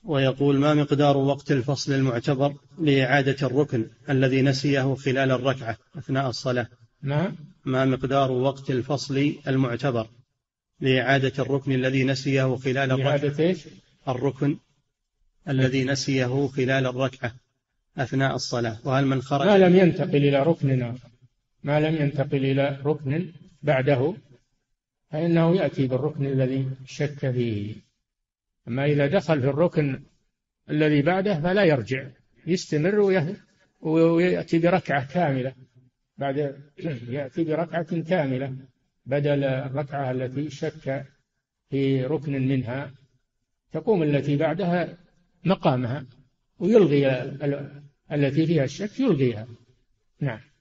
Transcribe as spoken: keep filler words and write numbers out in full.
ويقول: ما مقدار وقت الفصل المعتبر لإعادة الركن الذي نسيه خلال الركعة أثناء الصلاة؟ ما ما مقدار وقت الفصل المعتبر لإعادة الركن الذي نسيه خلال الركعة؟ الركن الذي نسيه خلال الركعة أثناء الصلاة، وهل من خرج ما لم ينتقل إلى ركن ما لم ينتقل إلى ركن بعده فإنه يأتي بالركن الذي شك فيه. أما إذا دخل في الركن الذي بعده فلا يرجع، يستمر ويأتي بركعة كاملة، بعد يأتي بركعة كاملة بدل الركعة التي شك في ركن منها، تقوم التي بعدها مقامها ويلغي التي فيها الشك، يلغيها. نعم.